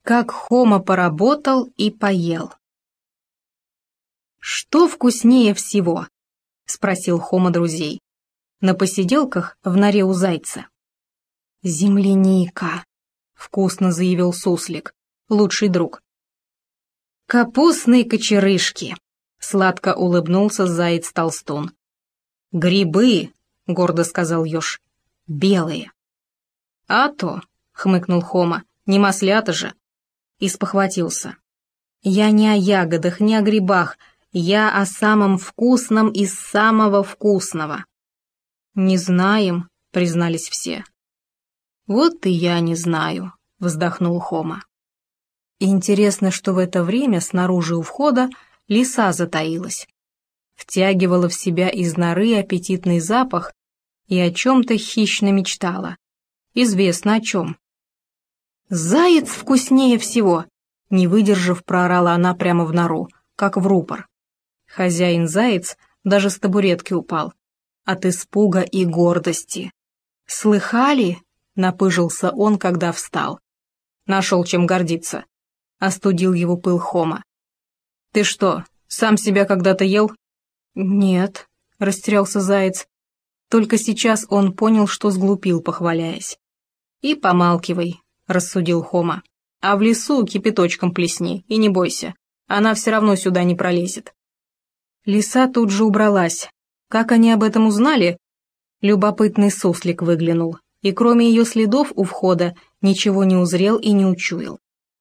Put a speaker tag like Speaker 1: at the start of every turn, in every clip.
Speaker 1: как Хома поработал и поел. «Что вкуснее всего?» — спросил Хома друзей. На посиделках в норе у зайца. «Земляника», — вкусно заявил суслик, лучший друг. «Капустные кочерышки», — сладко улыбнулся заяц-толстун. «Грибы», — гордо сказал еж, — «белые». «А то», — хмыкнул Хома, — «не маслята же». И спохватился. «Я не о ягодах, не о грибах, я о самом вкусном из самого вкусного». «Не знаем», — признались все. «Вот и я не знаю», — вздохнул Хома. Интересно, что в это время снаружи у входа лиса затаилась. Втягивала в себя из норы аппетитный запах и о чем-то хищно мечтала. Известно о чем. «Заяц вкуснее всего!» Не выдержав, проорала она прямо в нору, как в рупор. Хозяин-заяц даже с табуретки упал. От испуга и гордости. «Слыхали?» — напыжился он, когда встал. «Нашел чем гордиться», — остудил его пыл Хома. «Ты что, сам себя когда-то ел?» «Нет», — растерялся заяц. Только сейчас он понял, что сглупил, похваляясь. «И помалкивай», — рассудил Хома. «А в лесу кипяточком плесни, и не бойся, она все равно сюда не пролезет». Лиса тут же убралась. Как они об этом узнали? Любопытный суслик выглянул, и кроме ее следов у входа ничего не узрел и не учуял.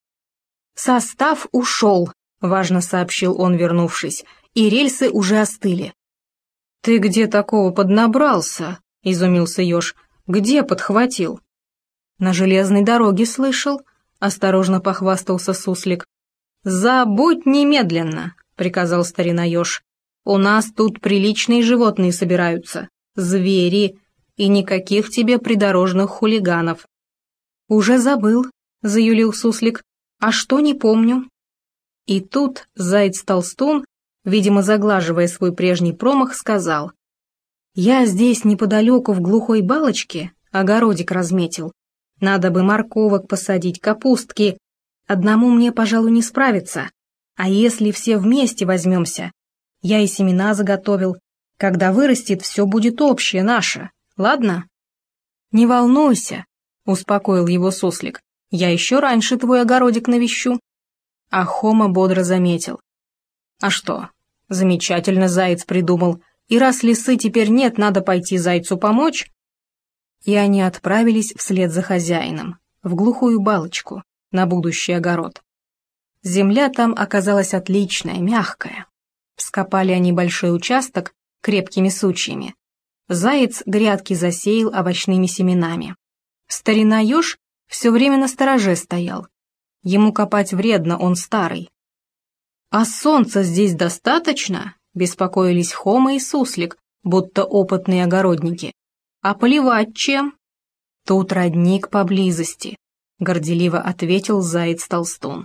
Speaker 1: «Состав ушел», — важно сообщил он, вернувшись, и рельсы уже остыли. «Ты где такого поднабрался?» — изумился еж. «Где подхватил?» «На железной дороге слышал», — осторожно похвастался суслик. «Забудь немедленно», — приказал старина еж. «У нас тут приличные животные собираются, звери, и никаких тебе придорожных хулиганов». «Уже забыл», — заюлил суслик. «А что, не помню». И тут заяц-толстун, видимо, заглаживая свой прежний промах, сказал: «Я здесь неподалеку в глухой балочке огородик разметил. Надо бы морковок посадить, капустки. Одному мне, пожалуй, не справиться. А если все вместе возьмемся? Я и семена заготовил. Когда вырастет, все будет общее наше. Ладно?» «Не волнуйся», — успокоил его суслик. «Я еще раньше твой огородик навещу». А Хома бодро заметил: «А что? Замечательно заяц придумал. И раз лисы теперь нет, надо пойти зайцу помочь». И они отправились вслед за хозяином, в глухую балочку, на будущий огород. Земля там оказалась отличная, мягкая. Вскопали они большой участок крепкими сучьями. Заяц грядки засеял овощными семенами. Старина еж все время настороже стоял. Ему копать вредно, он старый. «А солнца здесь достаточно?» — беспокоились Хома и суслик, будто опытные огородники. «А поливать чем?» «Тут родник поблизости», — горделиво ответил заяц-толстун.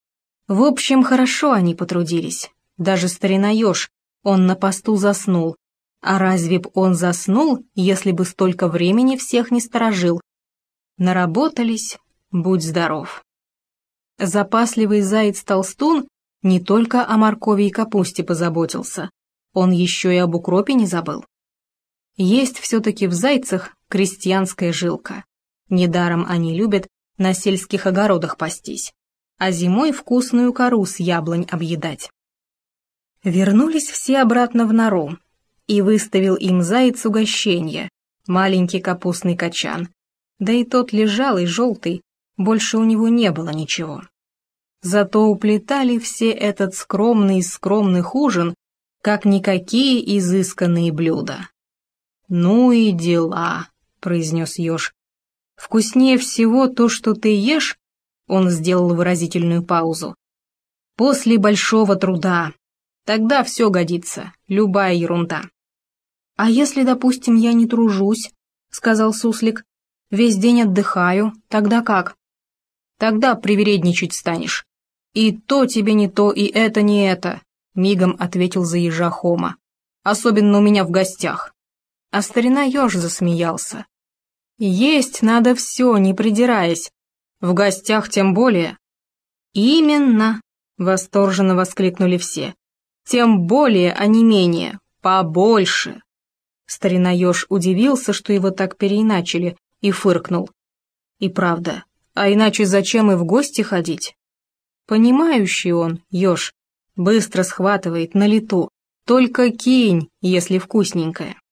Speaker 1: В общем, хорошо они потрудились. Даже старина еж, он на посту заснул. А разве б он заснул, если бы столько времени всех не сторожил? Наработались, будь здоров. Запасливый заяц-толстун не только о моркови и капусте позаботился, он еще и об укропе не забыл. Есть все-таки в зайцах крестьянская жилка. Недаром они любят на сельских огородах пастись, а зимой вкусную кору с яблонь объедать. Вернулись все обратно в нору, и выставил им заяц угощенье, маленький капустный качан, да и тот лежал и желтый, больше у него не было ничего. Зато уплетали все этот скромный из скромных ужин, как никакие изысканные блюда. «Ну и дела», — произнес еж. «Вкуснее всего то, что ты ешь», — он сделал выразительную паузу, «после большого труда. Тогда все годится, любая ерунда». «А если, допустим, я не тружусь», — сказал суслик, — «весь день отдыхаю, тогда как?» «Тогда привередничать станешь. И то тебе не то, и это не это», — мигом ответил за ежа Хома. «Особенно у меня в гостях». А старина еж засмеялся. «Есть надо все, не придираясь. В гостях тем более. «Именно!» — восторженно воскликнули все. «Тем более, а не менее, побольше!» Старина Ёж удивился, что его так переиначили, и фыркнул. «И правда, а иначе зачем и в гости ходить?» Понимающий он, Ёж, быстро схватывает на лету, только кинь, если вкусненькое.